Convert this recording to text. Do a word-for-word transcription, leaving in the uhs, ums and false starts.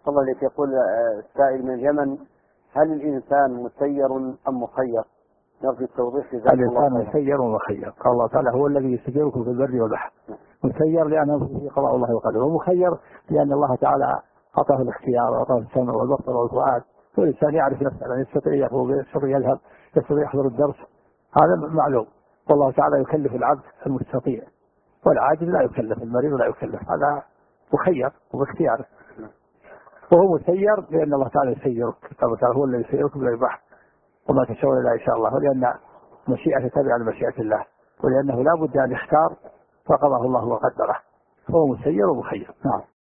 الله عليك. يقول السائل من اليمن: هل الإنسان مسير أم مخير؟ نرجو التوضيح. الإنسان مسير ومخير. قال الله تعالى: هو الذي يسيركم في البر والبحر. مسير لأنه فيه قضاء الله وقدره، ومخير لأن الله تعالى أعطاه الاختيار وأعطاه السمع والبصر والفؤاد، والإنسان يعرف نفسه أن يستطيع يخرج، يستطيع يذهب، يستطيع يحضر الدرس، هذا معلوم. والله تعالى يكلف العبد المستطيع، والعاجز لا يكلف، المريض لا يكلف، هذا مخير وباختياره. وهو مسير لأن الله تعالى يسيرك، تعالى هو الذي يسيركم إلى البحر وما تشاءون إلا إن شاء الله، ولأن مشيئة تتبع لمشيئة الله، ولأنه لا بد أن يختار فقضاه الله وقدره، فهو مسير ومخير. نعم.